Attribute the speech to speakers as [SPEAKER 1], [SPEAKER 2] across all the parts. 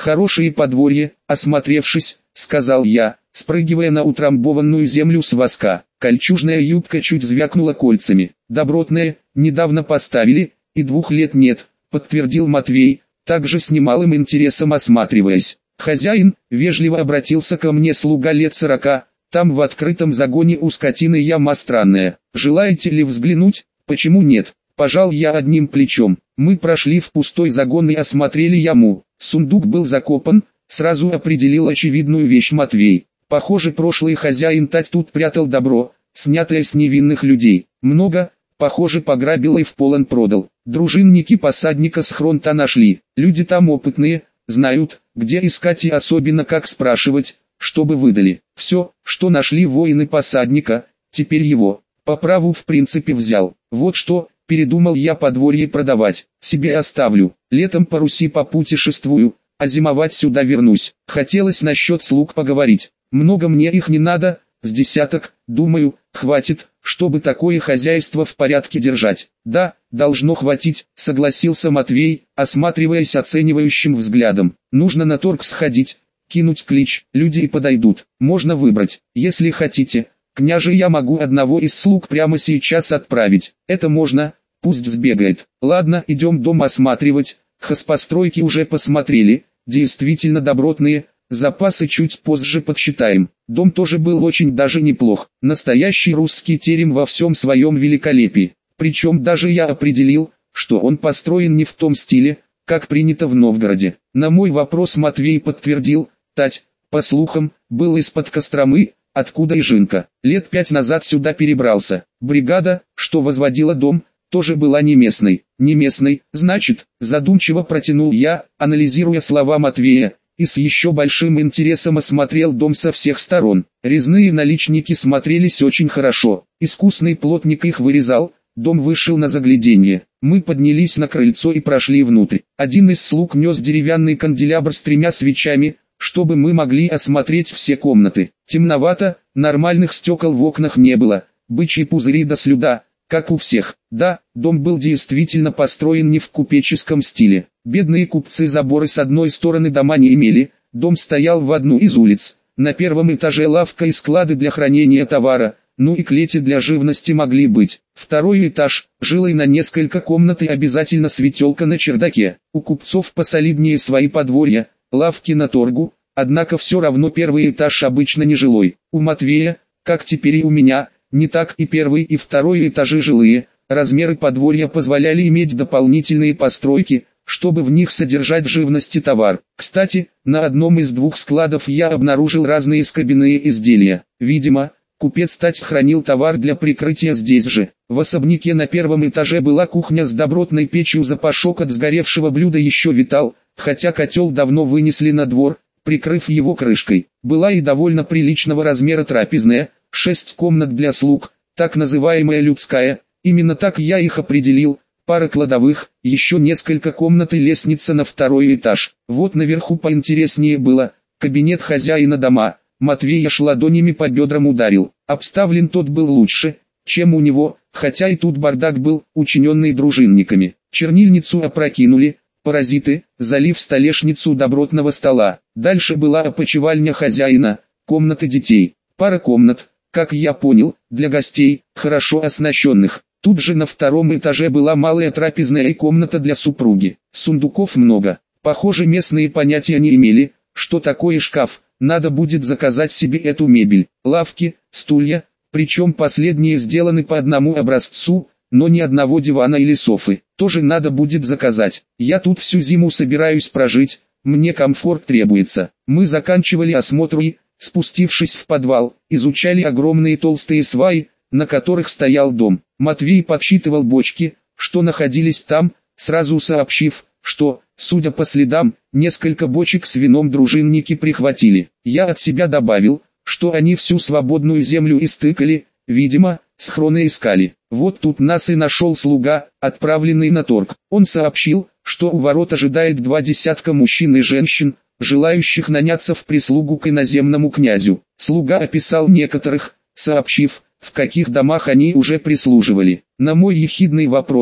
[SPEAKER 1] Хорошее подворье, осмотревшись, сказал я, спрыгивая на утрамбованную землю с воска. Кольчужная юбка чуть звякнула кольцами. Добротная, недавно поставили, и 2 лет нет, подтвердил Матвей, также с немалым интересом осматриваясь. Хозяин, вежливо обратился ко мне слуга лет 40, там в открытом загоне у скотины яма странная. Желаете ли взглянуть? Почему нет? Пожал я одним плечом. Мы прошли в пустой загон и осмотрели яму. Сундук был закопан, сразу определил очевидную вещь Матвей. Похоже, прошлый хозяин тать тут прятал добро, снятое с невинных людей. Много, похоже, пограбил и в полон продал. Дружинники посадника с хронта нашли. Люди там опытные, знают, где искать и особенно как спрашивать, чтобы выдали. Все, что нашли воины посадника, теперь его, по праву в принципе взял. Вот что, передумал я подворье продавать, себе оставлю. Летом по Руси попутешествую, а зимовать сюда вернусь. Хотелось насчет слуг поговорить. Много мне их не надо, с десяток, думаю, хватит, чтобы такое хозяйство в порядке держать. Да, должно хватить, согласился Матвей, осматриваясь оценивающим взглядом. Нужно на торг сходить, кинуть клич, люди и подойдут. Можно выбрать, если хотите. Княже, я могу одного из слуг прямо сейчас отправить. Это можно, пусть сбегает. Ладно, идем дом осматривать. Хозпостройки уже посмотрели, действительно добротные. Запасы чуть позже подсчитаем. Дом тоже был очень даже неплох. Настоящий русский терем во всем своем великолепии. Причем даже я определил, что он построен не в том стиле, как принято в Новгороде. На мой вопрос Матвей подтвердил, тать, по слухам, был из-под Костромы, откуда и Жинка. Лет 5 назад сюда перебрался. Бригада, что возводила дом, тоже была не местной. Не местной, значит, задумчиво протянул я, анализируя слова Матвея, и с еще большим интересом осмотрел дом со всех сторон. Резные наличники смотрелись очень хорошо. Искусный плотник их вырезал, дом вышел на загляденье. Мы поднялись на крыльцо и прошли внутрь. Один из слуг нес деревянный канделябр с 3 свечами, чтобы мы могли осмотреть все комнаты. Темновато, нормальных стекол в окнах не было, бычьи пузыри до слюда, как у всех. Да, дом был действительно построен не в купеческом стиле. Бедные купцы заборы с одной стороны дома не имели, дом стоял в одну из улиц. На первом этаже лавка и склады для хранения товара, ну и клети для живности могли быть. Второй этаж, жилой на несколько комнат и обязательно светелка на чердаке. У купцов посолиднее свои подворья, лавки на торгу, однако все равно первый этаж обычно не жилой. У Матвея, как теперь и у меня, не так и первый и второй этажи жилые. Размеры подворья позволяли иметь дополнительные постройки, чтобы в них содержать живность и товар. Кстати, на одном из 2 складов я обнаружил разные скобяные изделия. Видимо, купец тать хранил товар для прикрытия здесь же. В особняке на первом этаже была кухня с добротной печью, запашок от сгоревшего блюда еще витал, хотя котел давно вынесли на двор, прикрыв его крышкой. Была и довольно приличного размера трапезная, 6 комнат для слуг, так называемая людская, именно так я их определил, пара кладовых, еще несколько комнат и лестница на 2-й этаж. Вот наверху поинтереснее было, кабинет хозяина дома. Матвей аж ладонями по бедрам ударил. Обставлен тот был лучше, чем у него, хотя и тут бардак был, учиненный дружинниками. Чернильницу опрокинули, паразиты, залив столешницу добротного стола. Дальше была опочивальня хозяина, комнаты детей, пара комнат, как я понял, для гостей, хорошо оснащенных. Тут же на 2-м этаже была малая трапезная и комната для супруги. Сундуков много. Похоже, местные понятия не имели, что такое шкаф. Надо будет заказать себе эту мебель. Лавки, стулья, причем последние сделаны по одному образцу, но ни одного дивана или софы. Тоже надо будет заказать. Я тут всю зиму собираюсь прожить, мне комфорт требуется. Мы заканчивали осмотр и, спустившись в подвал, изучали огромные толстые сваи, на которых стоял дом. Матвей подсчитывал бочки, что находились там, сразу сообщив, что, судя по следам, несколько бочек с вином дружинники прихватили. Я от себя добавил, что они всю свободную землю истыкали, видимо, схроны искали. Вот тут нас и нашел слуга, отправленный на торг. Он сообщил, что у ворот ожидает 2 десятка мужчин и женщин, желающих наняться в прислугу к иноземному князю. Слуга описал некоторых, сообщив, в каких домах они уже прислуживали. На мой ехидный вопрос,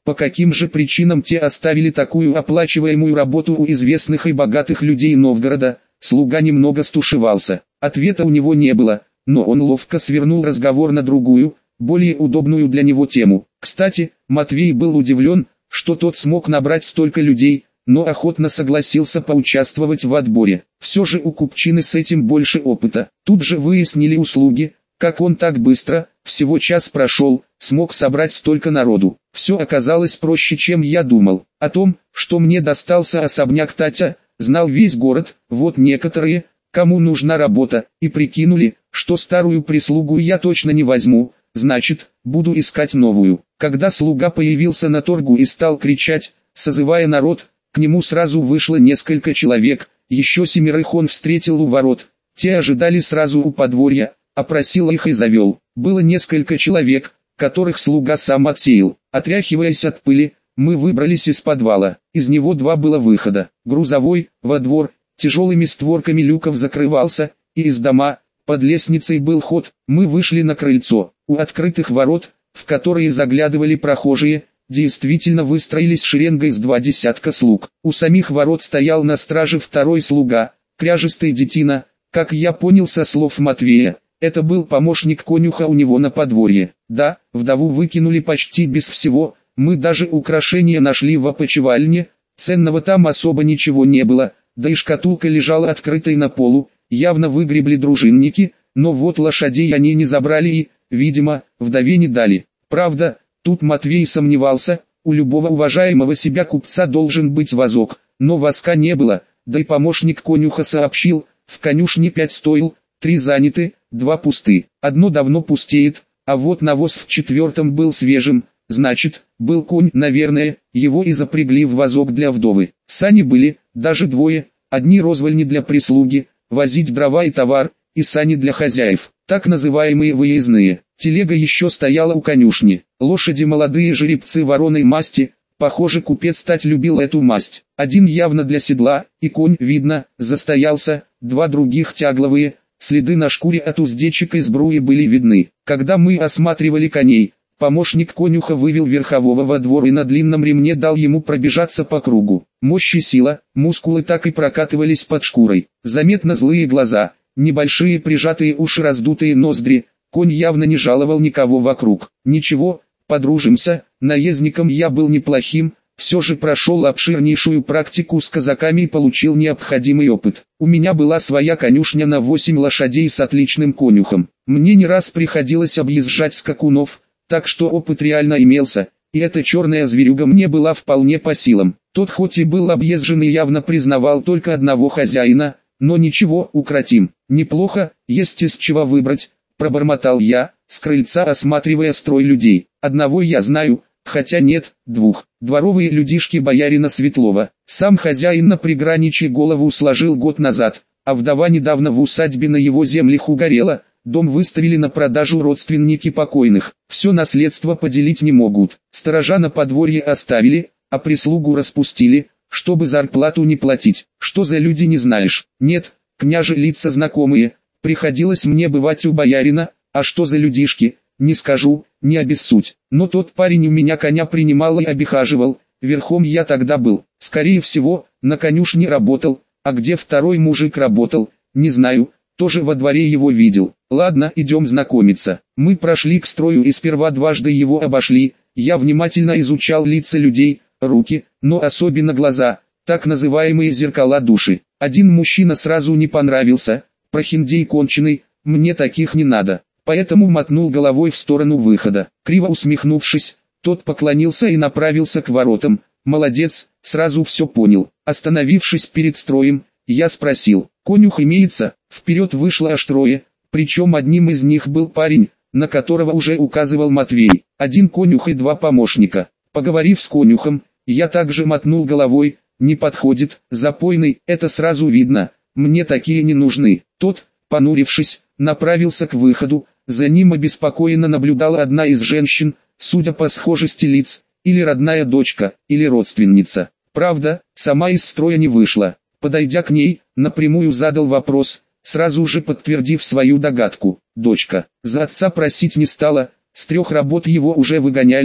[SPEAKER 1] по каким же причинам те оставили такую оплачиваемую работу у известных и богатых людей Новгорода. Слуга немного стушевался, ответа у него не было, но он ловко свернул разговор на другую, более удобную для него тему. Кстати, Матвей был удивлен, что тот смог набрать столько людей, но охотно согласился поучаствовать в отборе. Все же у купчины с этим больше опыта. Тут же выяснили услуги, как он так быстро, всего час прошел, смог собрать столько народу. Все оказалось проще, чем я думал. О том, что мне достался особняк Татя, знал весь город. Вот некоторые, кому нужна работа, и прикинули, что старую прислугу я точно не возьму, значит, буду искать новую. Когда слуга появился на торгу и стал кричать, созывая народ, к нему сразу вышло несколько человек, еще 7 он встретил у ворот. Те ожидали сразу у подворья, опросил их и завел. Было несколько человек, которых слуга сам отсеял. Отряхиваясь от пыли, мы выбрались из подвала. Из него 2 было выхода. Грузовой, во двор, тяжелыми створками люков закрывался, и из дома, под лестницей был ход. Мы вышли на крыльцо. У открытых ворот, в которые заглядывали прохожие, действительно выстроились шеренгой с 2 десятка слуг. У самих ворот стоял на страже второй слуга, кряжистый детина, как я понял со слов Матвея. Это был помощник конюха у него на подворье. Да, вдову выкинули почти без всего, мы даже украшения нашли в опочивальне, ценного там особо ничего не было, да и шкатулка лежала открытой на полу, явно выгребли дружинники, но вот лошадей они не забрали и, видимо, вдове не дали. Правда, тут Матвей сомневался, у любого уважаемого себя купца должен быть вазок, но воска не было, да и помощник конюха сообщил, в конюшне 5 стоил, 3 заняты, 2 пусты, одно давно пустеет, а вот навоз в 4-м был свежим, значит, был конь, наверное, его и запрягли в вазок для вдовы. Сани были, даже 2, одни розвальни для прислуги, возить дрова и товар, и сани для хозяев, так называемые выездные. Телега еще стояла у конюшни, лошади молодые жеребцы вороной масти, похоже купец Тать любил эту масть. Один явно для седла, и конь, видно, застоялся, 2 других тягловые, следы на шкуре от уздечек и сбруи были видны. Когда мы осматривали коней, помощник конюха вывел верхового во двор и на длинном ремне дал ему пробежаться по кругу. Мощь и сила, мускулы так и прокатывались под шкурой. Заметно злые глаза, небольшие прижатые уши, раздутые ноздри. Конь явно не жаловал никого вокруг. Ничего, подружимся, наездником я был неплохим, все же прошел обширнейшую практику с казаками и получил необходимый опыт. У меня была своя конюшня на 8 лошадей с отличным конюхом. Мне не раз приходилось объезжать скакунов, так что опыт реально имелся, и эта черная зверюга мне была вполне по силам. Тот хоть и был объезжен и явно признавал только одного хозяина, но ничего, укротим. Неплохо, есть из чего выбрать, пробормотал я, с крыльца осматривая строй людей. Одного я знаю, хотя нет, 2. Дворовые людишки боярина Светлова. Сам хозяин на приграничье голову сложил год назад, а вдова недавно в усадьбе на его землях угорела. Дом выставили на продажу родственники покойных. Все наследство поделить не могут. Сторожа на подворье оставили, а прислугу распустили, чтобы зарплату не платить. Что за люди, не знаешь? Нет, княже, лица знакомые. Приходилось мне бывать у боярина, а что за людишки, не скажу, не обессудь. Но тот парень у меня коня принимал и обихаживал, верхом я тогда был. Скорее всего, на конюшне работал, а где второй мужик работал, не знаю, тоже во дворе его видел. Ладно, идем знакомиться. Мы прошли к строю и сперва дважды его обошли. Я внимательно изучал лица людей, руки, но особенно глаза, так называемые зеркала души. Один мужчина сразу не понравился, прохиндей конченый, мне таких не надо, поэтому мотнул головой в сторону выхода. Криво усмехнувшись, тот поклонился и направился к воротам. Молодец, сразу все понял. Остановившись перед строем, я спросил, конюх имеется? Вперед вышло аж 3, причем одним из них был парень, на которого уже указывал Матвей. 1 конюх и 2 помощника. Поговорив с конюхом, я также мотнул головой, не подходит, запойный, это сразу видно, мне такие не нужны. Тот, понурившись, направился к выходу, за ним обеспокоенно наблюдала одна из женщин, судя по схожести лиц, или родная дочка, или родственница. Правда, сама из строя не вышла. Подойдя к ней, напрямую задал вопрос, сразу же подтвердив свою догадку. Дочка. За отца просить не стала, с 3 работ его уже выгоняли,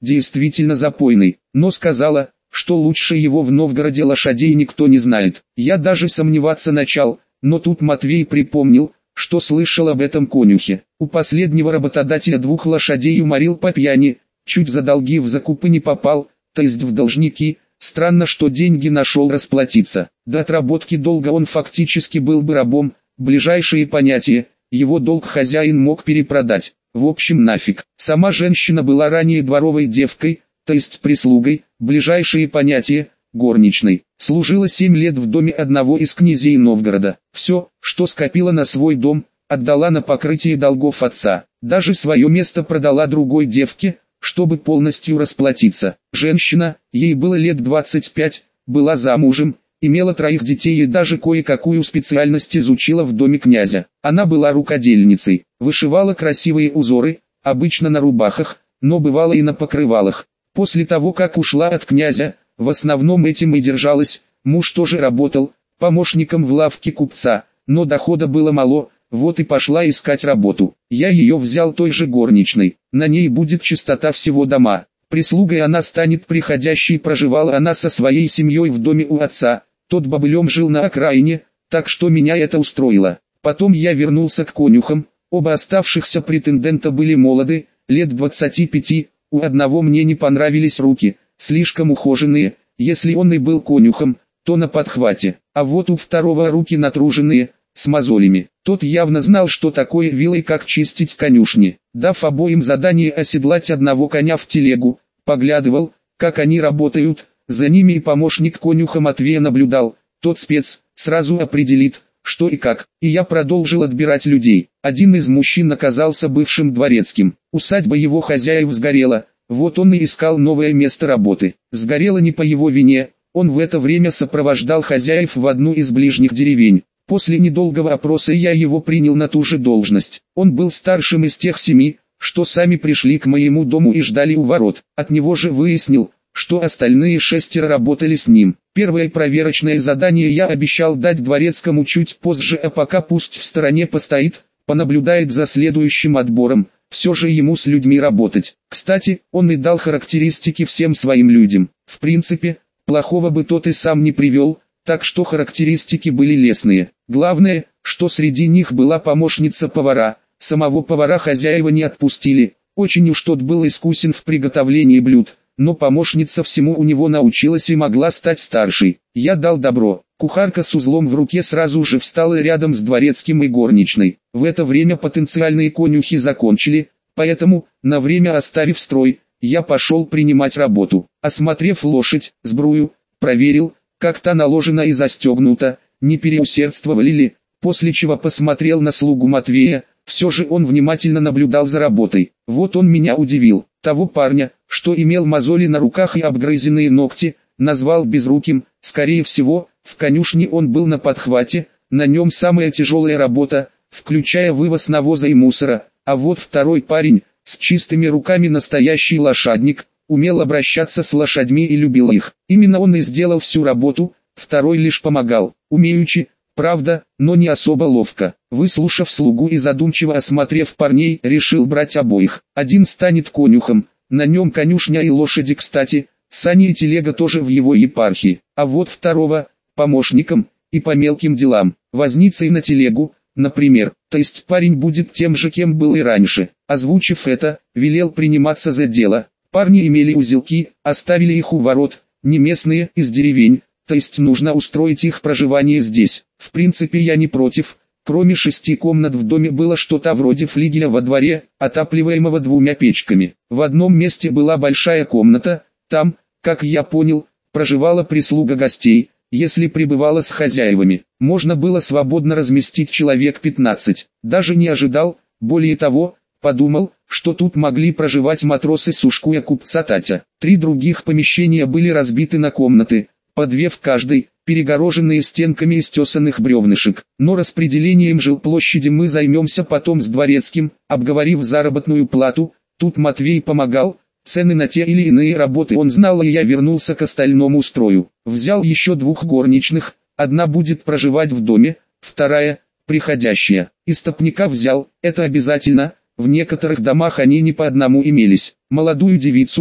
[SPEAKER 1] действительно запойный, но сказала, что лучше его в Новгороде лошадей никто не знает. Я даже сомневаться начал, но тут Матвей припомнил, что слышал об этом конюхе. У последнего работодателя 2 лошадей уморил по пьяни, чуть за долги в закупы не попал, то есть в должники. Странно, что деньги нашел расплатиться. До отработки долга он фактически был бы рабом. Ближайшие понятия, его долг хозяин мог перепродать. В общем, нафиг. Сама женщина была ранее дворовой девкой, то есть прислугой, ближайшие понятия, горничной. Служила 7 лет в доме одного из князей Новгорода. Все, что скопила на свой дом, отдала на покрытие долгов отца. Даже свое место продала другой девке, чтобы полностью расплатиться. Женщина, ей было лет 25, была замужем, имела 3 детей и даже кое-какую специальность изучила в доме князя. Она была рукодельницей, вышивала красивые узоры, обычно на рубахах, но бывало и на покрывалах. После того, как ушла от князя, в основном этим и держалась. Муж тоже работал помощником в лавке купца, но дохода было мало, вот и пошла искать работу. Я ее взял той же горничной, на ней будет чистота всего дома. Прислугой она станет приходящей, проживала она со своей семьей в доме у отца, тот бобылем жил на окраине, так что меня это устроило. Потом я вернулся к конюхам, оба оставшихся претендента были молоды, лет 25, у одного мне не понравились руки, слишком ухоженные, если он и был конюхом, то на подхвате, а вот у второго руки натруженные, с мозолями. Тот явно знал, что такое вилой, как чистить конюшни. Дав обоим задание оседлать одного коня в телегу, поглядывал, как они работают, за ними и помощник конюха Матвея наблюдал, тот спец, сразу определит, что и как, и я продолжил отбирать людей. Один из мужчин оказался бывшим дворецким, усадьба его хозяев сгорела, вот он и искал новое место работы. Сгорела не по его вине, он в это время сопровождал хозяев в одну из ближних деревень. После недолгого опроса я его принял на ту же должность. Он был старшим из тех 7, что сами пришли к моему дому и ждали у ворот. От него же выяснил, что остальные 6 работали с ним. Первое проверочное задание я обещал дать дворецкому чуть позже, а пока пусть в стороне постоит, понаблюдает за следующим отбором. Все же ему с людьми работать. Кстати, он и дал характеристики всем своим людям. В принципе, плохого бы тот и сам не привел, так что характеристики были лестные. Главное, что среди них была помощница повара. Самого повара хозяева не отпустили. Очень уж тот был искусен в приготовлении блюд, но помощница всему у него научилась и могла стать старшей. Я дал добро. Кухарка с узлом в руке сразу же встала рядом с дворецким и горничной. В это время потенциальные конюхи закончили, поэтому, на время оставив строй, я пошел принимать работу. Осмотрев лошадь, сбрую, проверил, как та наложена и застегнута, не переусердствовали ли, после чего посмотрел на слугу Матвея. Все же он внимательно наблюдал за работой. Вот он меня удивил. Того парня, что имел мозоли на руках и обгрызенные ногти, назвал безруким. Скорее всего, в конюшне он был на подхвате, на нем самая тяжелая работа, включая вывоз навоза и мусора. А вот второй парень, с чистыми руками, настоящий лошадник, умел обращаться с лошадьми и любил их. Именно он и сделал всю работу, второй лишь помогал, умеючи, правда, но не особо ловко. Выслушав слугу и задумчиво осмотрев парней, решил брать обоих. Один станет конюхом, на нем конюшня и лошади, кстати, сани и телега тоже в его епархии. А вот второго, помощником, и по мелким делам, возницей на телегу, например. То есть парень будет тем же, кем был и раньше. Озвучив это, велел приниматься за дело. Парни имели узелки, оставили их у ворот, не местные, из деревень. То есть нужно устроить их проживание здесь. В принципе, я не против. Кроме 6 комнат в доме было что-то вроде флигеля во дворе, отапливаемого 2 печками. В одном месте была большая комната, там, как я понял, проживала прислуга гостей. Если пребывала с хозяевами, можно было свободно разместить человек 15. Даже не ожидал, более того, подумал, что тут могли проживать матросы Сушкуя купца Татя. 3 других помещения были разбиты на комнаты, по 2 в каждой, перегороженные стенками из тесаных бревнышек. Но распределением жилплощади мы займемся потом с дворецким, обговорив заработную плату. Тут Матвей помогал, цены на те или иные работы он знал, и я вернулся к остальному строю. Взял еще 2 горничных, одна будет проживать в доме, вторая – приходящая. Истопника взял, это обязательно, в некоторых домах они не по одному имелись. Молодую девицу,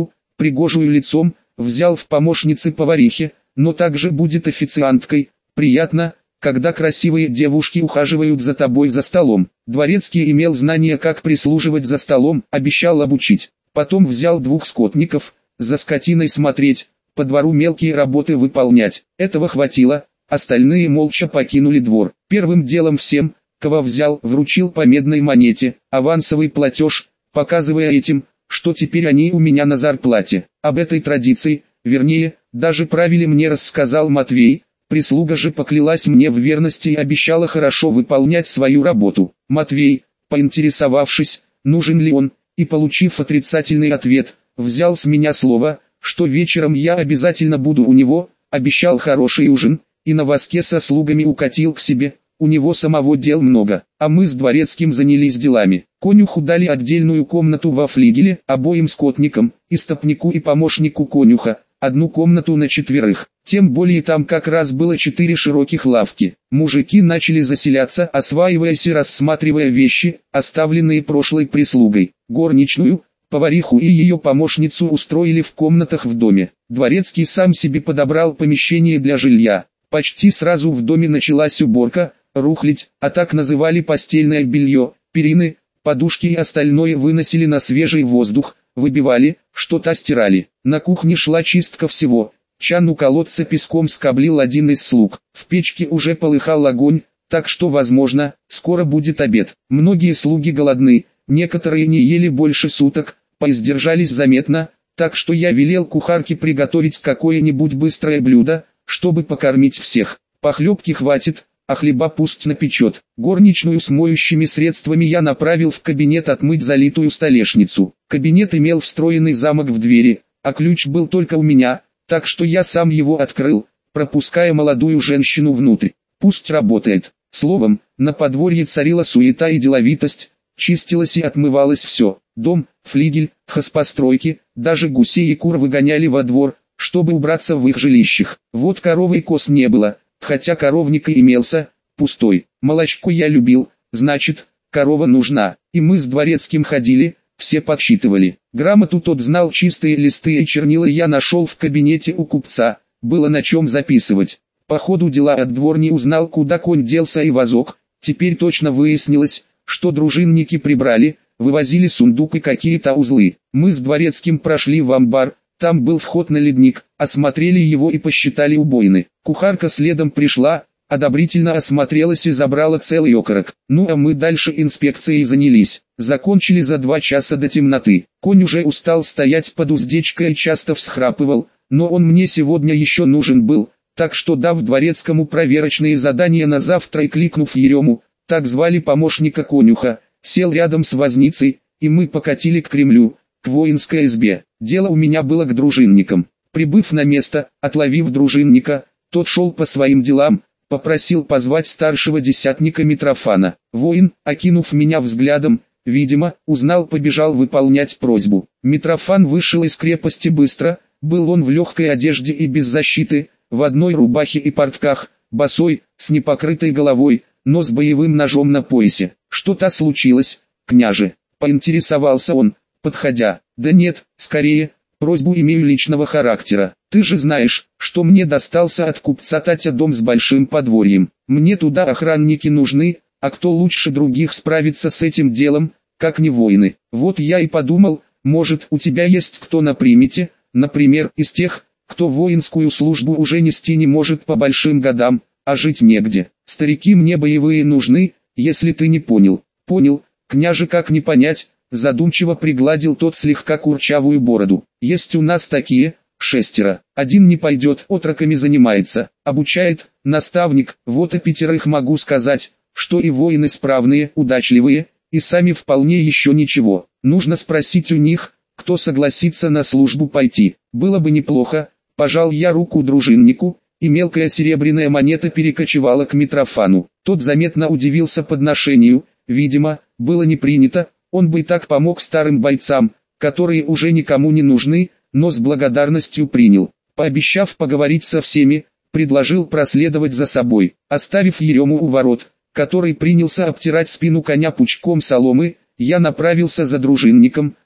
[SPEAKER 1] пригожую лицом, взял в помощницы поварихи, но также будет официанткой. Приятно, когда красивые девушки ухаживают за тобой за столом. Дворецкий имел знания, как прислуживать за столом, обещал обучить. Потом взял 2 скотников, за скотиной смотреть, по двору мелкие работы выполнять. Этого хватило, остальные молча покинули двор. Первым делом всем, кого взял, вручил по медной монете, авансовый платеж, показывая этим, что теперь они у меня на зарплате. Об этой традиции, вернее, даже правиле мне рассказал Матвей. Прислуга же поклялась мне в верности и обещала хорошо выполнять свою работу. Матвей, поинтересовавшись, нужен ли он, и получив отрицательный ответ, взял с меня слово, что вечером я обязательно буду у него, обещал хороший ужин, и на воске со слугами укатил к себе. У него самого дел много, а мы с дворецким занялись делами. Конюху дали отдельную комнату во флигеле, обоим скотникам, истопнику и помощнику конюха, 1 комнату на 4, тем более там как раз было 4 широких лавки. Мужики начали заселяться, осваиваясь и рассматривая вещи, оставленные прошлой прислугой. Горничную, повариху и ее помощницу устроили в комнатах в доме. Дворецкий сам себе подобрал помещение для жилья. Почти сразу в доме началась уборка, рухлядь, а так называли постельное белье, перины, подушки и остальное выносили на свежий воздух, выбивали, что-то стирали. На кухне шла чистка всего. Чан у колодца песком скоблил один из слуг. В печке уже полыхал огонь, так что возможно, скоро будет обед. Многие слуги голодны, некоторые не ели больше суток, поиздержались заметно, так что я велел кухарке приготовить какое-нибудь быстрое блюдо, чтобы покормить всех. Похлебки хватит, а хлеба пусть напечет. Горничную с моющими средствами я направил в кабинет отмыть залитую столешницу. Кабинет имел встроенный замок в двери, а ключ был только у меня, так что я сам его открыл, пропуская молодую женщину внутрь. Пусть работает. Словом, на подворье царила суета и деловитость, чистилось и отмывалось все. Дом, флигель, хозпостройки, даже гусей и кур выгоняли во двор, чтобы убраться в их жилищах. Вот коровы и коз не было, хотя коровник и имелся, пустой. Молочко я любил, значит, корова нужна. И мы с дворецким ходили, все подсчитывали. Грамоту тот знал, чистые листы и чернила я нашел в кабинете у купца, было на чем записывать. По ходу дела от дворни узнал, куда конь делся и вазок. Теперь точно выяснилось, что дружинники прибрали, вывозили сундук и какие-то узлы. Мы с дворецким прошли в амбар, там был вход на ледник, осмотрели его и посчитали убоины. Кухарка следом пришла, одобрительно осмотрелась и забрала целый окорок. Ну а мы дальше инспекцией занялись. Закончили за 2 часа до темноты. Конь уже устал стоять под уздечкой и часто всхрапывал, но он мне сегодня еще нужен был, так что дав дворецкому проверочные задания на завтра и кликнув Ерему, так звали помощника конюха, сел рядом с возницей, и мы покатили к Кремлю, к воинской избе. Дело у меня было к дружинникам. Прибыв на место, отловив дружинника, тот шел по своим делам, попросил позвать старшего десятника Митрофана. Воин, окинув меня взглядом, видимо, узнал, побежал выполнять просьбу. Митрофан вышел из крепости быстро, был он в легкой одежде и без защиты, в одной рубахе и портках, босой, с непокрытой головой, но с боевым ножом на поясе. «Что-то случилось, княже?» — поинтересовался он, подходя. «Да нет, скорее, просьбу имею личного характера. Ты же знаешь, что мне достался от купца Татя дом с большим подворьем. Мне туда охранники нужны, а кто лучше других справится с этим делом, как не воины. Вот я и подумал, может, у тебя есть кто на примете, например, из тех, кто воинскую службу уже нести не может по большим годам, а жить негде. Старики мне боевые нужны, если ты не понял». «Понял, княже, как не понять?» Задумчиво пригладил тот слегка курчавую бороду. «Есть у нас такие, 6. Один не пойдет, отроками занимается, обучает, наставник, вот и 5 могу сказать, что и воины справные, удачливые, и сами вполне еще ничего. Нужно спросить у них, кто согласится на службу пойти. Было бы неплохо». Пожал я руку дружиннику, и мелкая серебряная монета перекочевала к Митрофану. Тот заметно удивился подношению, видимо, было не принято, он бы и так помог старым бойцам, которые уже никому не нужны, но с благодарностью принял. Пообещав поговорить со всеми, предложил проследовать за собой. Оставив Ерему у ворот, который принялся обтирать спину коня пучком соломы, я направился за дружинником,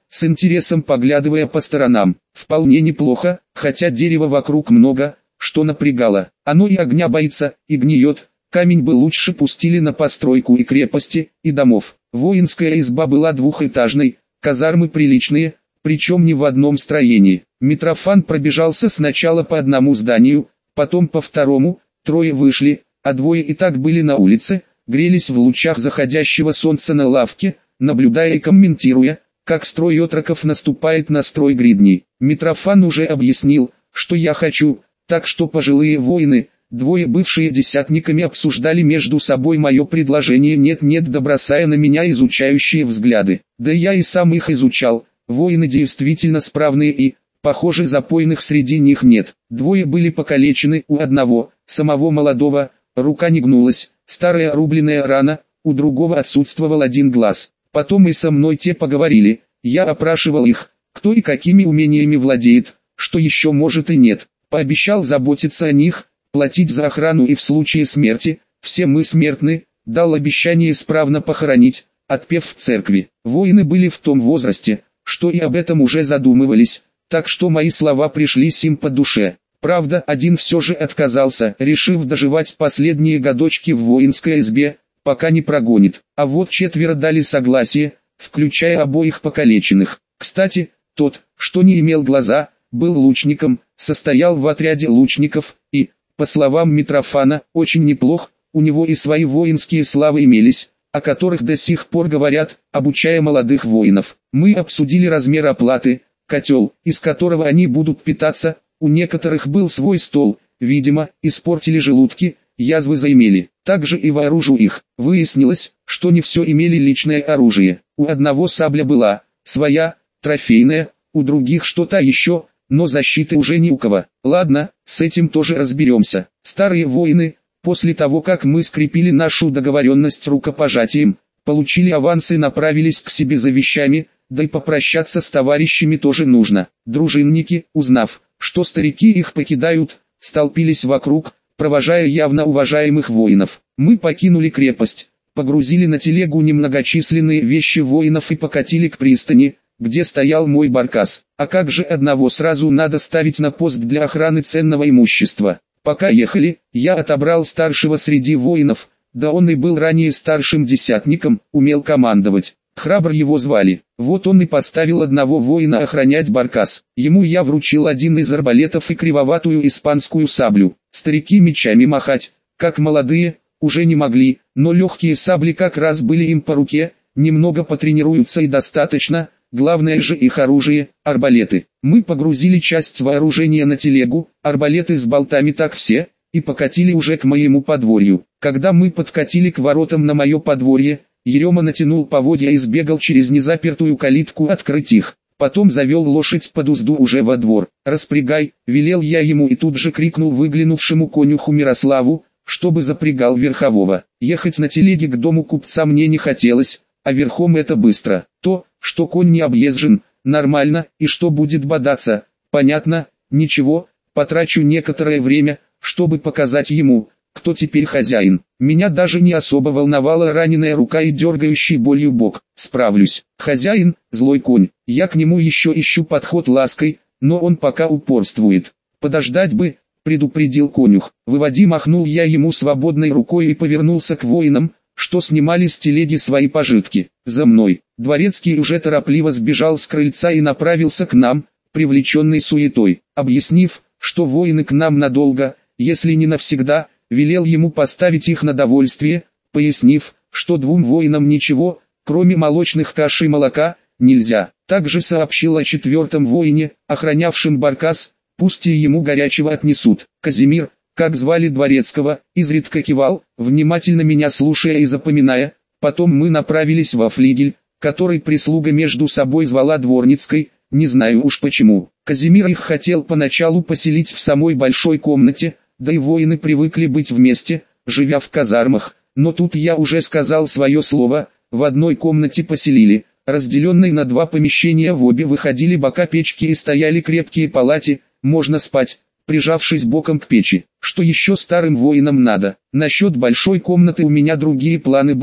[SPEAKER 1] с интересом поглядывая по сторонам. Вполне неплохо, хотя дерева вокруг много, что напрягало. Оно и огня боится, и гниет. Камень бы лучше пустили на постройку и крепости, и домов. Воинская изба была двухэтажной, казармы приличные, причем не в одном строении. Митрофан пробежался сначала по одному зданию, потом по второму, трое вышли, а двое и так были на улице, грелись в лучах заходящего солнца на лавке, наблюдая и комментируя, как строй отроков наступает на строй гридней. Митрофан уже объяснил, что я хочу, так что пожилые воины, двое бывшие десятниками, обсуждали между собой мое предложение, нет-нет, да бросая на меня изучающие взгляды. Да я и сам их изучал, воины действительно справные и, похоже, запойных среди них нет. Двое были покалечены, у одного, самого молодого, рука не гнулась, старая рубленная рана, у другого отсутствовал один глаз. Потом и со мной те поговорили, я опрашивал их, кто и какими умениями владеет, что еще может и нет. Пообещал заботиться о них, платить за охрану и в случае смерти, все мы смертны, дал обещание исправно похоронить, отпев в церкви. Воины были в том возрасте, что и об этом уже задумывались, так что мои слова пришлись им по душе. Правда, один все же отказался, решив доживать последние годочки в воинской избе, пока не прогонит. А вот четверо дали согласие, включая обоих покалеченных. Кстати, тот, что не имел глаза, был лучником, состоял в отряде лучников и, по словам Митрофана, очень неплох, у него и свои воинские славы имелись, о которых до сих пор говорят, обучая молодых воинов. Мы обсудили размер оплаты, котел, из которого они будут питаться, у некоторых был свой стол, видимо, испортили желудки, язвы заимели. Также и вооружу их. Выяснилось, что не все имели личное оружие. У одного сабля была своя, трофейная, у других что-то еще, но защиты уже ни у кого. Ладно, с этим тоже разберемся. Старые воины, после того как мы скрепили нашу договоренность рукопожатием, получили авансы и направились к себе за вещами, да и попрощаться с товарищами тоже нужно. Дружинники, узнав, что старики их покидают, столпились вокруг, провожая явно уважаемых воинов. Мы покинули крепость, погрузили на телегу немногочисленные вещи воинов и покатили к пристани, где стоял мой баркас. А как же одного сразу надо ставить на пост для охраны ценного имущества? Пока ехали, я отобрал старшего среди воинов, да он и был ранее старшим десятником, умел командовать. Храбр его звали. Вот он и поставил одного воина охранять баркас. Ему я вручил один из арбалетов и кривоватую испанскую саблю. Старики мечами махать, как молодые, уже не могли, но легкие сабли как раз были им по руке, немного потренируются и достаточно, главное же их оружие, арбалеты. Мы погрузили часть вооружения на телегу, арбалеты с болтами так все, и покатили уже к моему подворью. Когда мы подкатили к воротам на мое подворье, Ерема натянул поводья и сбегал через незапертую калитку открыть их. Потом завел лошадь под узду уже во двор. «Распрягай», велел я ему и тут же крикнул выглянувшему конюху Мирославу, чтобы запрягал верхового. Ехать на телеге к дому купца мне не хотелось, а верхом это быстро. То, что конь не объезжен, нормально, и что будет бодаться, понятно, ничего, потрачу некоторое время, чтобы показать ему, кто теперь хозяин. Меня даже не особо волновала раненая рука и дергающий болью бок. Справлюсь. Хозяин, злой конь. Я к нему еще ищу подход лаской, но он пока упорствует. Подождать бы, предупредил конюх. Выводи, махнул я ему свободной рукой и повернулся к воинам, что снимали с телеги свои пожитки. За мной. Дворецкий уже торопливо сбежал с крыльца и направился к нам, привлеченный суетой. Объяснив, что воины к нам надолго, если не навсегда, велел ему поставить их на довольствие, пояснив, что двум воинам ничего, кроме молочных каш и молока, нельзя. Также сообщил о четвертом воине, охранявшем баркас, пусть и ему горячего отнесут. Казимир, как звали дворецкого, изредка кивал, внимательно меня слушая и запоминая. Потом мы направились во флигель, который прислуга между собой звала дворницкой, не знаю уж почему. Казимир их хотел поначалу поселить в самой большой комнате, да и воины привыкли быть вместе, живя в казармах, но тут я уже сказал свое слово, в одной комнате поселили, разделенной на два помещения, в обе выходили бока печки и стояли крепкие палати, можно спать, прижавшись боком к печи. Что еще старым воинам надо? Насчет большой комнаты у меня другие планы были.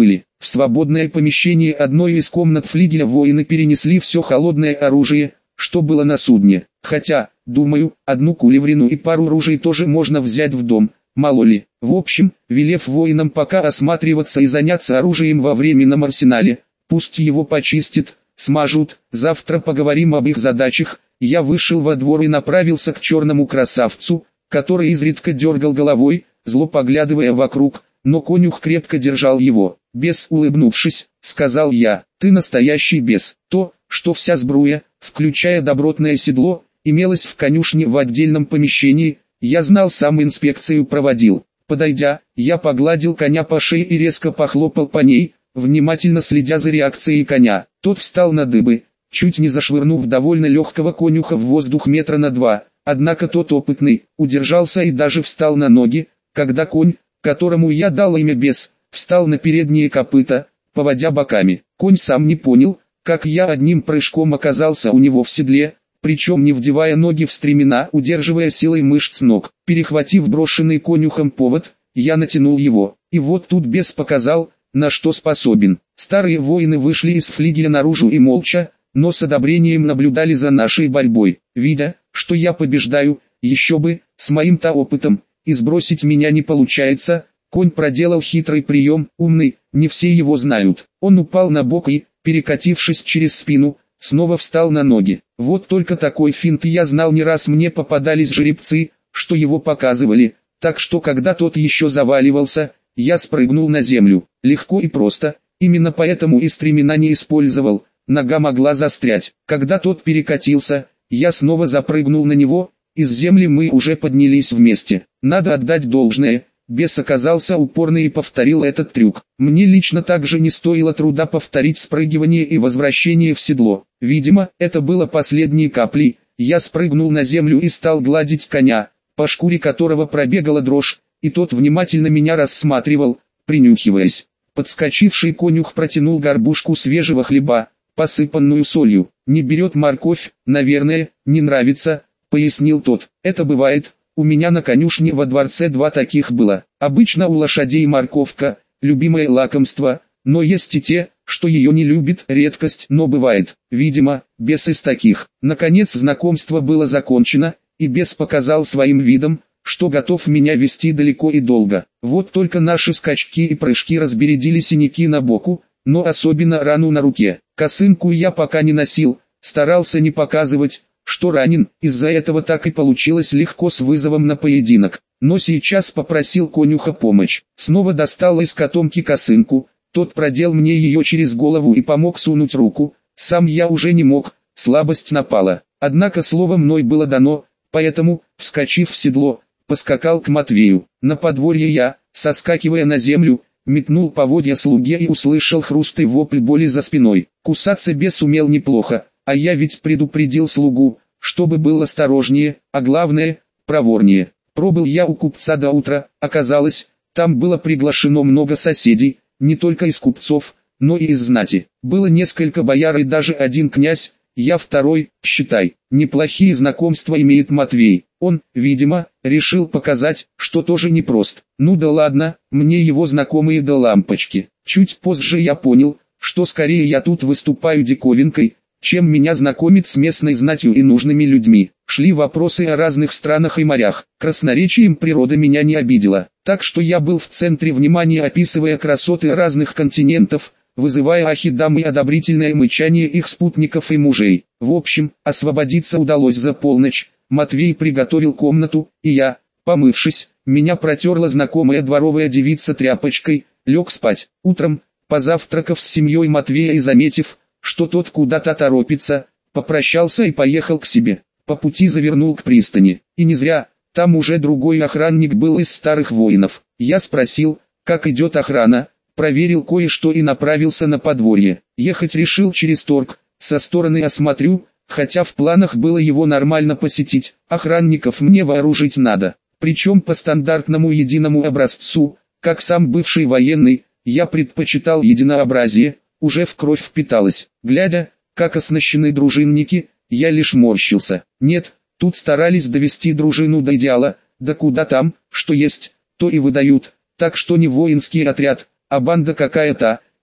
[SPEAKER 1] В свободное помещение одной из комнат флигеля воины перенесли все холодное оружие, что было на судне. Хотя, думаю, одну кулеврину и пару ружей тоже можно взять в дом, мало ли. В общем, велев воинам пока осматриваться и заняться оружием во временном арсенале, пусть его почистят, смажут, завтра поговорим об их задачах. Я вышел во двор и направился к черному красавцу, который изредка дергал головой, зло поглядывая вокруг, но конюх крепко держал его. «Бес», улыбнувшись, сказал я, «ты настоящий бес». То, что вся сбруя, включая добротное седло, имелась в конюшне в отдельном помещении, я знал, сам инспекцию проводил. Подойдя, я погладил коня по шее и резко похлопал по ней, внимательно следя за реакцией коня. Тот встал на дыбы, чуть не зашвырнув довольно легкого конюха в воздух метра на 2, однако тот опытный, удержался и даже встал на ноги, когда конь, которому я дал имя Бес, встал на передние копыта, поводя боками. Конь сам не понял, как я одним прыжком оказался у него в седле, причем не вдевая ноги в стремена, удерживая силой мышц ног. Перехватив брошенный конюхом повод, я натянул его, и вот тут Бес показал, на что способен. Старые воины вышли из флигеля наружу и молча, но с одобрением наблюдали за нашей борьбой. Видя, что я побеждаю, еще бы, с моим-то опытом, и сбросить меня не получается, конь проделал хитрый прием, умный, не все его знают. Он упал на бок и, перекатившись через спину, снова встал на ноги. Вот только такой финт я знал не раз, мне попадались жеребцы, что его показывали, так что когда тот еще заваливался, я спрыгнул на землю. Легко и просто, именно поэтому и стремена не использовал, нога могла застрять. Когда тот перекатился, я снова запрыгнул на него, из земли мы уже поднялись вместе. Надо отдать должное, Бес оказался упорный и повторил этот трюк. Мне лично также не стоило труда повторить спрыгивание и возвращение в седло. Видимо, это было последней каплей. Я спрыгнул на землю и стал гладить коня, по шкуре которого пробегала дрожь, и тот внимательно меня рассматривал, принюхиваясь. Подскочивший конюх протянул горбушку свежего хлеба, посыпанную солью. «Не берет морковь, наверное, не нравится», — пояснил тот. «Это бывает. У меня на конюшне во дворце 2 таких было. Обычно у лошадей морковка, любимое лакомство, но есть и те, что ее не любят, редкость, но бывает. Видимо, Бес из таких». Наконец знакомство было закончено, и Бес показал своим видом, что готов меня вести далеко и долго. Вот только наши скачки и прыжки разбередили синяки на боку, но особенно рану на руке. Косынку я пока не носил, старался не показывать, что ранен, из-за этого так и получилось легко с вызовом на поединок. Но сейчас попросил конюха помощь. Снова достал из котомки косынку, тот продел мне ее через голову и помог сунуть руку. Сам я уже не мог, слабость напала. Однако слово мной было дано, поэтому, вскочив в седло, поскакал к Матвею. На подворье я, соскакивая на землю, метнул поводья слуге и услышал хруст и вопль боли за спиной. Кусаться Бес умел неплохо, а я ведь предупредил слугу, чтобы был осторожнее, а главное, проворнее. Пробыл я у купца до утра, оказалось, там было приглашено много соседей, не только из купцов, но и из знати. Было несколько бояр и даже один князь, я второй, считай. Неплохие знакомства имеет Матвей. Он, видимо, решил показать, что тоже непрост. Ну да ладно, мне его знакомые до лампочки. Чуть позже я понял, что скорее я тут выступаю диковинкой, чем меня знакомит с местной знатью и нужными людьми. Шли вопросы о разных странах и морях. Красноречием природа меня не обидела, так что я был в центре внимания, описывая красоты разных континентов, вызывая ахи дам и одобрительное мычание их спутников и мужей. В общем, освободиться удалось за полночь. Матвей приготовил комнату, и я, помывшись, меня протерла знакомая дворовая девица тряпочкой, лег спать. Утром, позавтракав с семьей Матвея и заметив, что тот куда-то торопится, попрощался и поехал к себе. По пути завернул к пристани, и не зря, там уже другой охранник был из старых воинов. Я спросил, как идет охрана, проверил кое-что и направился на подворье. Ехать решил через торг, со стороны осмотрю, хотя в планах было его нормально посетить. Охранников мне вооружить надо, причем по стандартному единому образцу, как сам бывший военный, я предпочитал единообразие, уже в кровь впиталось. Глядя, как оснащены дружинники, я лишь морщился. Нет, тут старались довести дружину до идеала, да куда там, что есть, то и выдают, так что не воинский отряд, а банда какая-то,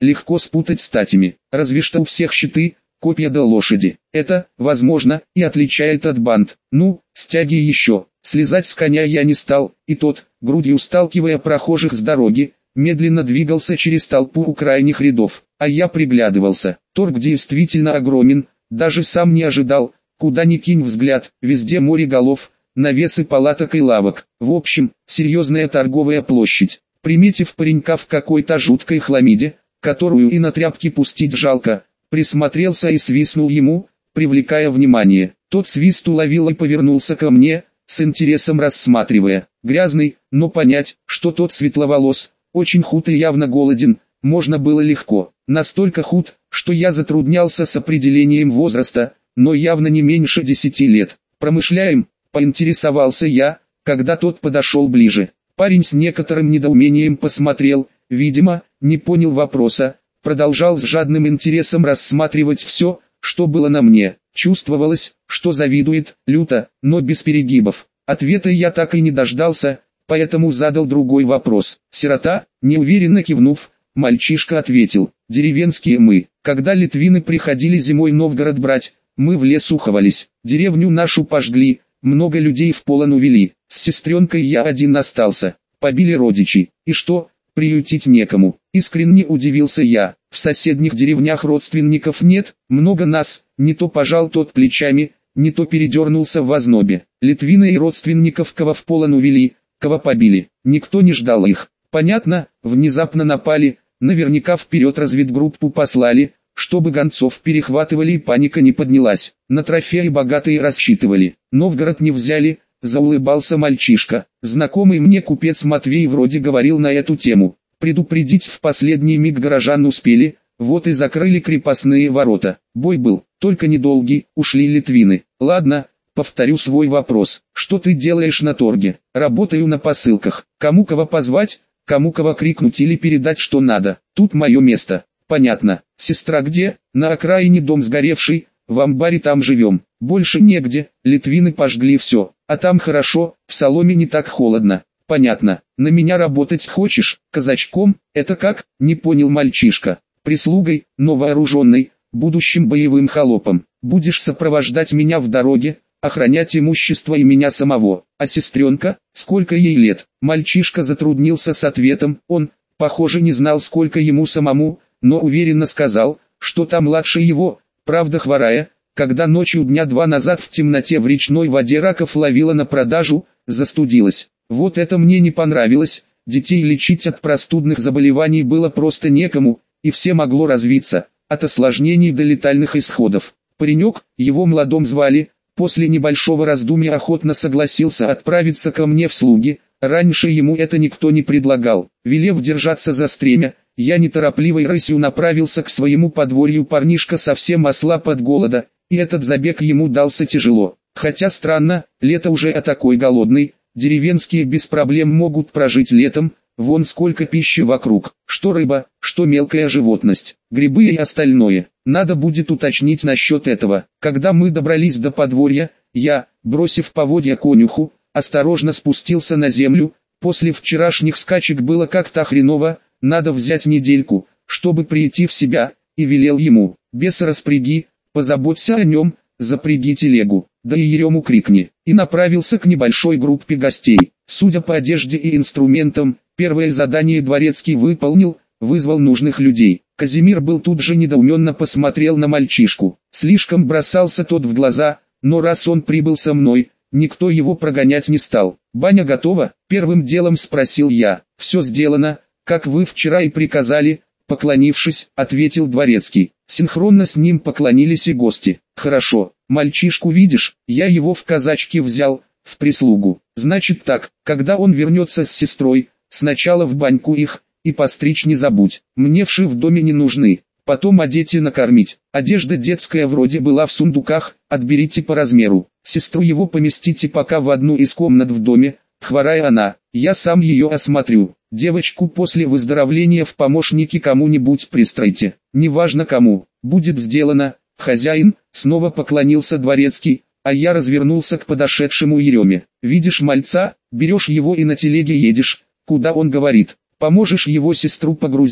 [SPEAKER 1] легко спутать статями, разве что у всех щиты, копья да лошади. Это, возможно, и отличает от банд. Ну, стяги еще. Слезать с коня я не стал, и тот, грудью сталкивая прохожих с дороги, медленно двигался через толпу у крайних рядов, а я приглядывался. Торг действительно огромен, даже сам не ожидал, куда ни кинь взгляд, везде море голов, навесы палаток и лавок. В общем, серьезная торговая площадь. Приметив паренька в какой-то жуткой хламиде, которую и на тряпки пустить жалко, присмотрелся и свистнул ему, привлекая внимание. Тот свист уловил и повернулся ко мне, с интересом рассматривая. Грязный, но понять, что тот светловолос, очень худ и явно голоден, можно было легко. Настолько худ, что я затруднялся с определением возраста, но явно не меньше 10 лет. «Промышляем?» – поинтересовался я, когда тот подошел ближе. Парень с некоторым недоумением посмотрел, видимо, не понял вопроса, продолжал с жадным интересом рассматривать все, что было на мне. Чувствовалось, что завидует, люто, но без перегибов. Ответа я так и не дождался, поэтому задал другой вопрос. «Сирота?» – неуверенно кивнув, мальчишка ответил. «Деревенские мы. Когда литвины приходили зимой Новгород брать, мы в лес уховались. Деревню нашу пожгли, много людей в полон увели. С сестренкой я один остался. Побили родичи. И что, приютить некому?» Искренне удивился я. «В соседних деревнях родственников нет, много нас». Не то пожал тот плечами, не то передернулся в ознобе. Литвины и родственников кого в полон увели, кого побили. Никто не ждал их. Понятно, внезапно напали, наверняка вперед разведгруппу послали, чтобы гонцов перехватывали и паника не поднялась. На трофеи богатые рассчитывали. Новгород не взяли, заулыбался мальчишка. Знакомый мне купец Матвей вроде говорил на эту тему. Предупредить в последний миг горожан успели, вот и закрыли крепостные ворота. Бой был, только недолгий, ушли литвины. Ладно, повторю свой вопрос. Что ты делаешь на торге? Работаю на посылках. Кому кого позвать, кому кого крикнуть или передать что надо. Тут мое место. Понятно. Сестра где? На окраине дом сгоревший, в амбаре там живем. Больше негде, литвины пожгли все. А там хорошо, в соломе не так холодно. Понятно. На меня работать хочешь? Казачком? Это как? Не понял мальчишка. Прислугой, но вооруженной, будущим боевым холопом. Будешь сопровождать меня в дороге, охранять имущество и меня самого. А сестренка, сколько ей лет? Мальчишка затруднился с ответом. Он, похоже, не знал, сколько ему самому, но уверенно сказал, что та младше его, правда хворая, когда ночью дня 2 назад в темноте в речной воде раков ловила на продажу, застудилась. Вот это мне не понравилось, детей лечить от простудных заболеваний было просто некому, и все могло развиться, от осложнений до летальных исходов. Паренек, его Младом звали, после небольшого раздумья охотно согласился отправиться ко мне в слуги, раньше ему это никто не предлагал. Велев держаться за стремя, я неторопливой рысью направился к своему подворью. Парнишка совсем ослаб от голода, и этот забег ему дался тяжело. Хотя странно, лето уже, а такой голодный, деревенские без проблем могут прожить летом. Вон сколько пищи вокруг, что рыба, что мелкая животность, грибы и остальное. Надо будет уточнить насчет этого. Когда мы добрались до подворья, я, бросив поводья конюху, осторожно спустился на землю. После вчерашних скачек было как-то хреново, надо взять недельку, чтобы прийти в себя, и велел ему: «Беса распряги, позаботься о нем, запряги телегу, да и Ерему крикни», и направился к небольшой группе гостей. Судя по одежде и инструментам, первое задание дворецкий выполнил, вызвал нужных людей. Казимир был тут же, недоуменно посмотрел на мальчишку. Слишком бросался тот в глаза, но раз он прибыл со мной, никто его прогонять не стал. «Баня готова?» — первым делом спросил я. «Все сделано, как вы вчера и приказали», — поклонившись, ответил дворецкий. Синхронно с ним поклонились и гости. «Хорошо, мальчишку видишь, я его в казачки взял, в прислугу. Значит так, когда он вернется с сестрой, сначала в баньку их, и постричь не забудь. Мне вши в доме не нужны, потом одеть и накормить. Одежда детская вроде была в сундуках, отберите по размеру. Сестру его поместите пока в одну из комнат в доме, хворая она, я сам ее осмотрю. Девочку после выздоровления в помощники кому-нибудь пристройте, неважно кому, будет сделано». «Хозяин», — снова поклонился дворецкий, а я развернулся к подошедшему Ереме. «Видишь мальца, берешь его и на телеге едешь, куда он говорит. Поможешь его сестру погрузить,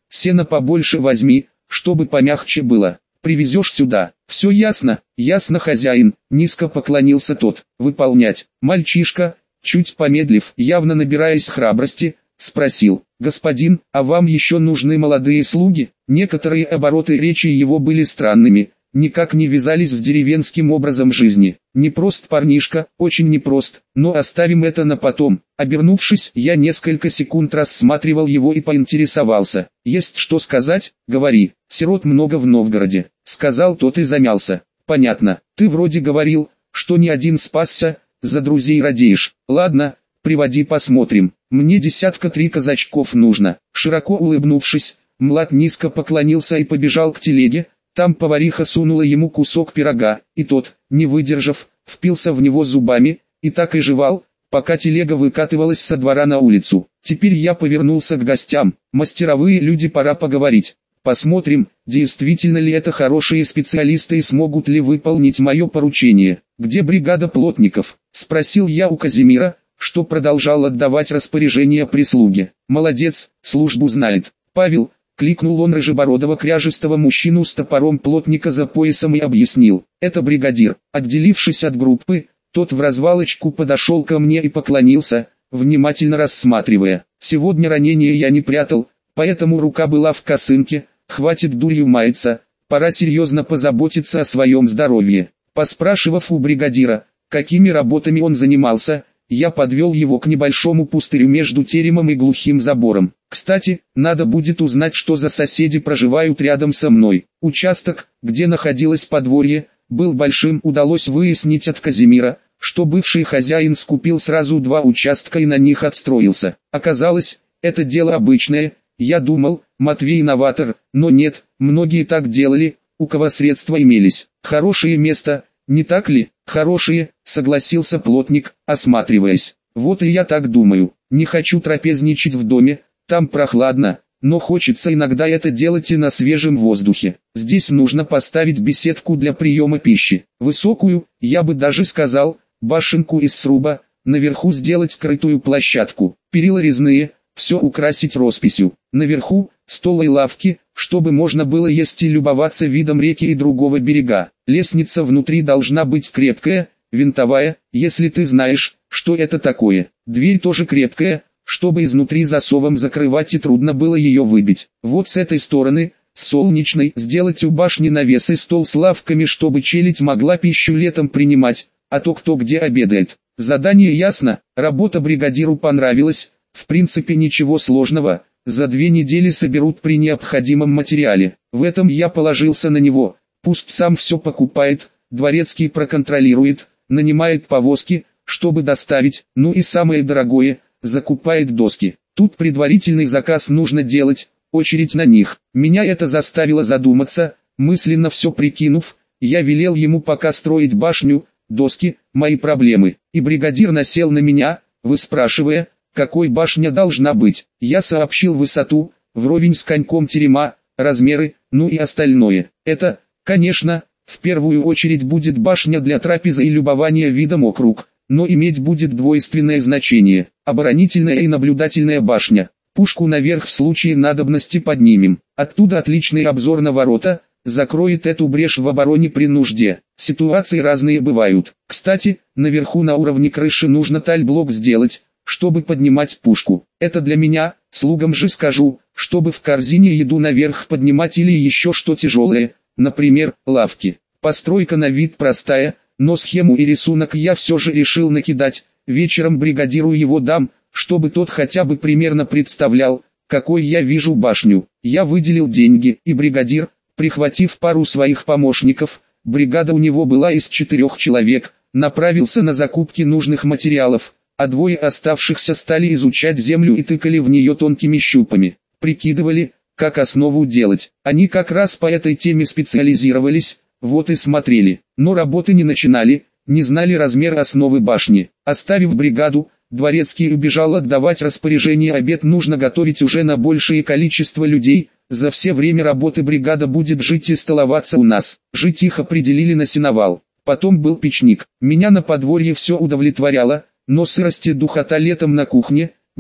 [SPEAKER 1] сена побольше возьми, чтобы помягче было. Привезешь сюда. Все ясно, ясно, хозяин, низко поклонился тот. Выполнять. Мальчишка, чуть помедлив, явно набираясь храбрости, спросил: господин, а вам еще нужны молодые слуги? Некоторые обороты речи его были странными, никак не вязались с деревенским образом жизни. Непрост парнишка, очень непрост, но оставим это на потом. Обернувшись, я несколько секунд рассматривал его и поинтересовался: есть что сказать? Говори. Сирот много в Новгороде, сказал тот и замялся. Понятно, ты вроде говорил, что не один спасся, за друзей радеешь. Ладно, приводи посмотрим. Мне 3 казачков нужно. Широко улыбнувшись, Млад низко поклонился и побежал к телеге. Там повариха сунула ему кусок пирога, и тот, не выдержав, впился в него зубами, и так и жевал, пока телега выкатывалась со двора на улицу. Теперь я повернулся к гостям. Мастеровые люди, пора поговорить. Посмотрим, действительно ли это хорошие специалисты и смогут ли выполнить мое поручение. Где бригада плотников? Спросил я у Казимира, что продолжал отдавать распоряжения прислуге. Молодец, службу знает. Павел, кликнул он рыжебородого кряжестого мужчину с топором плотника за поясом и объяснил: это бригадир. Отделившись от группы, тот в развалочку подошел ко мне и поклонился, внимательно рассматривая. Сегодня ранения я не прятал, поэтому рука была в косынке. Хватит дурью маяться, пора серьезно позаботиться о своем здоровье. Поспрашивав у бригадира, какими работами он занимался, я подвел его к небольшому пустырю между теремом и глухим забором. Кстати, надо будет узнать, что за соседи проживают рядом со мной. Участок, где находилось подворье, был большим. Удалось выяснить от Казимира, что бывший хозяин скупил сразу 2 участка и на них отстроился. Оказалось, это дело обычное. Я думал, Матвей новатор, но нет, многие так делали, у кого средства имелись. Хорошее место, не так ли? Хорошее, согласился плотник, осматриваясь. Вот и я так думаю. Не хочу трапезничать в доме, там прохладно, но хочется иногда это делать и на свежем воздухе. Здесь нужно поставить беседку для приема пищи. Высокую, я бы даже сказал, башенку из сруба, наверху сделать крытую площадку. Перила резные, все украсить росписью. Наверху стол и лавки, чтобы можно было есть и любоваться видом реки и другого берега. Лестница внутри должна быть крепкая, винтовая, если ты знаешь, что это такое. Дверь тоже крепкая, чтобы изнутри засовом закрывать и трудно было ее выбить. Вот с этой стороны, с солнечной, сделать у башни навес и стол с лавками, чтобы челядь могла пищу летом принимать, а то кто где обедает. Задание ясно, работа бригадиру понравилась. В принципе ничего сложного, за 2 недели соберут при необходимом материале. В этом я положился на него, пусть сам все покупает, дворецкий проконтролирует, нанимает повозки, чтобы доставить, ну и самое дорогое, закупает доски. Тут предварительный заказ нужно делать, очередь на них. Меня это заставило задуматься, мысленно все прикинув, я велел ему пока строить башню, доски, мои проблемы. И бригадир насел на меня, выспрашивая, какой башня должна быть. Я сообщил высоту, вровень с коньком терема, размеры, ну и остальное. Это, конечно, в первую очередь будет башня для трапезы и любования видом округ, но иметь будет двойственное значение. Оборонительная и наблюдательная башня. Пушку наверх в случае надобности поднимем. Оттуда отличный обзор на ворота, закроет эту брешь в обороне при нужде. Ситуации разные бывают. Кстати, наверху на уровне крыши нужно тальблок сделать, чтобы поднимать пушку. Это для меня, слугам же скажу, чтобы в корзине еду наверх поднимать или еще что тяжелое, например, лавки. Постройка на вид простая, но схему и рисунок я все же решил накидать, вечером бригадиру его дам, чтобы тот хотя бы примерно представлял, какой я вижу башню. Я выделил деньги, и бригадир, прихватив пару своих помощников, бригада у него была из 4 человек, направился на закупки нужных материалов, а 2 оставшихся стали изучать землю и тыкали в нее тонкими щупами. Прикидывали, как основу делать. Они как раз по этой теме специализировались, вот и смотрели. Но работы не начинали, не знали размер основы башни. Оставив бригаду, дворецкий убежал отдавать распоряжение. Обед нужно готовить уже на большее количество людей. За все время работы бригада будет жить и столоваться у нас. Жить их определили на сеновал. Потом был печник. Меня на подворье все удовлетворяло. Но сырость и духота летом на кухне, нет,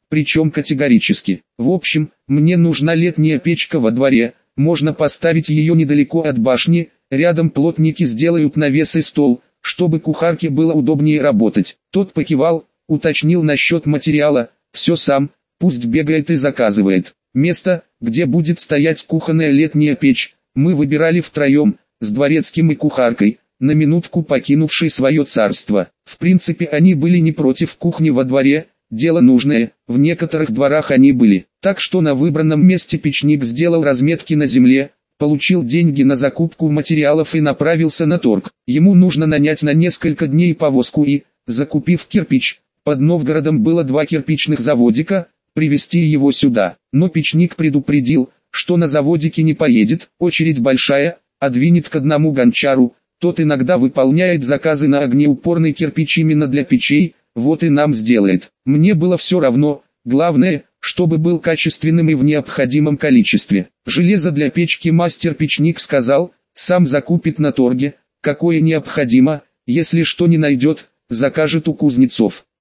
[SPEAKER 1] причем категорически. В общем, мне нужна летняя печка во дворе, можно поставить ее недалеко от башни, рядом плотники сделают навес и стол, чтобы кухарке было удобнее работать. Тот покивал, уточнил насчет материала, все сам, пусть бегает и заказывает. Место, где будет стоять кухонная летняя печь, мы выбирали втроем, с дворецким и кухаркой, на минутку покинувшей свое царство. В принципе они были не против кухни во дворе, дело нужное, в некоторых дворах они были. Так что на выбранном месте печник сделал разметки на земле, получил деньги на закупку материалов и направился на торг. Ему нужно нанять на несколько дней повозку и, закупив кирпич, под Новгородом было 2 кирпичных заводика, привезти его сюда. Но печник предупредил, что на заводике не поедет, очередь большая, а двинет к одному гончару, тот иногда выполняет заказы на огнеупорный кирпич именно для печей, вот и нам сделает. Мне было все равно, главное, чтобы был качественным и в необходимом количестве. Железо для печки мастер-печник сказал, сам закупит на торге, какое необходимо, если что не найдет, закажет у кузнецов.